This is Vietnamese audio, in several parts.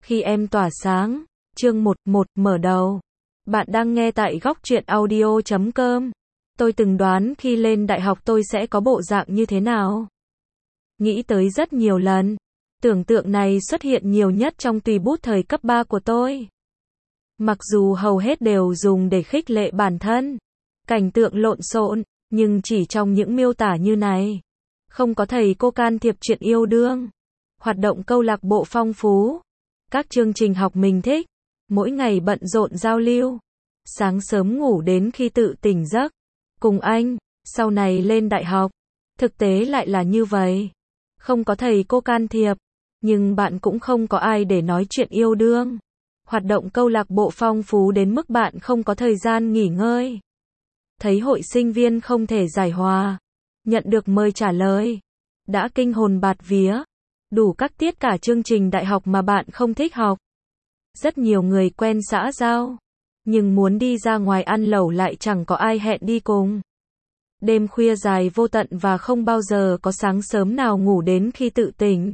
Khi em tỏa sáng, chương 11 mở đầu. Bạn đang nghe tại góc truyện audio.com. Tôi từng đoán khi lên đại học tôi sẽ có bộ dạng như thế nào. Nghĩ tới rất nhiều lần. Tưởng tượng này xuất hiện nhiều nhất trong tùy bút thời cấp 3 của tôi. Mặc dù hầu hết đều dùng để khích lệ bản thân. Cảnh tượng lộn xộn, nhưng chỉ trong những miêu tả như này. Không có thầy cô can thiệp chuyện yêu đương. Hoạt động câu lạc bộ phong phú. Các chương trình học mình thích. Mỗi ngày bận rộn giao lưu. Sáng sớm ngủ đến khi tự tỉnh giấc. Cùng anh, sau này lên đại học. Thực tế lại là như vậy. Không có thầy cô can thiệp. Nhưng bạn cũng không có ai để nói chuyện yêu đương. Hoạt động câu lạc bộ phong phú đến mức bạn không có thời gian nghỉ ngơi. Thấy hội sinh viên không thể giải hòa. Nhận được mời trả lời. Đã kinh hồn bạt vía. Đủ các tiết cả chương trình đại học mà bạn không thích học. Rất nhiều người quen xã giao. Nhưng muốn đi ra ngoài ăn lẩu lại chẳng có ai hẹn đi cùng. Đêm khuya dài vô tận và không bao giờ có sáng sớm nào ngủ đến khi tự tỉnh.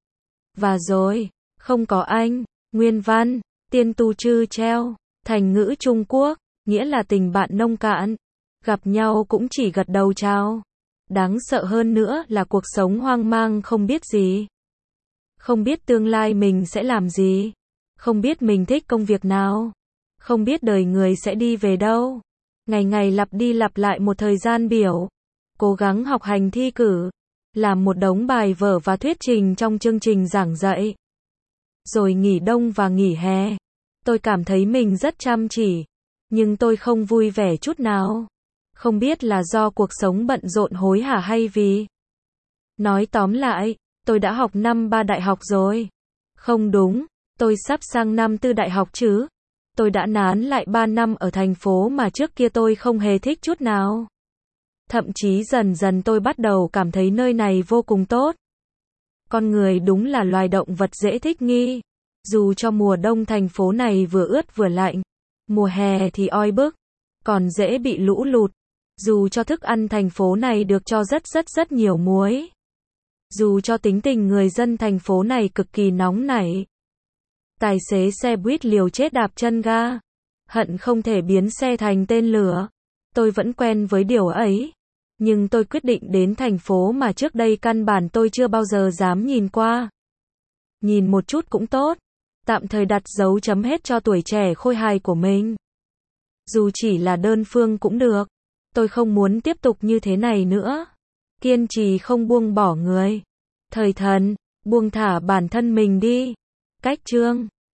Và rồi, không có anh. Nguyên văn, tiên tu chư treo, thành ngữ Trung Quốc, nghĩa là tình bạn nông cạn. Gặp nhau cũng chỉ gật đầu chào. Đáng sợ hơn nữa là cuộc sống hoang mang không biết gì. Không biết tương lai mình sẽ làm gì. Không biết mình thích công việc nào. Không biết đời người sẽ đi về đâu. Ngày ngày lặp đi lặp lại một thời gian biểu. Cố gắng học hành thi cử. Làm một đống bài vở và thuyết trình trong chương trình giảng dạy. Rồi nghỉ đông và nghỉ hè. Tôi cảm thấy mình rất chăm chỉ. Nhưng tôi không vui vẻ chút nào. Không biết là do cuộc sống bận rộn hối hả hay vì. Nói tóm lại, tôi đã học năm 3 đại học rồi. Không đúng, tôi sắp sang năm 4 đại học chứ. Tôi đã nán lại 3 năm ở thành phố mà trước kia tôi không hề thích chút nào. Thậm chí dần dần tôi bắt đầu cảm thấy nơi này vô cùng tốt. Con người đúng là loài động vật dễ thích nghi. Dù cho mùa đông thành phố này vừa ướt vừa lạnh. Mùa hè thì oi bức. Còn dễ bị lũ lụt. Dù cho thức ăn thành phố này được cho rất nhiều muối. Dù cho tính tình người dân thành phố này cực kỳ nóng nảy. Tài xế xe buýt liều chết đạp chân ga. Hận không thể biến xe thành tên lửa. Tôi vẫn quen với điều ấy. Nhưng tôi quyết định đến thành phố mà trước đây căn bản tôi chưa bao giờ dám nhìn qua. Nhìn một chút cũng tốt. Tạm thời đặt dấu chấm hết cho tuổi trẻ khôi hài của mình. Dù chỉ là đơn phương cũng được. Tôi không muốn tiếp tục như thế này nữa. Kiên trì không buông bỏ người. Thời thần, buông thả bản thân mình đi. Cách chương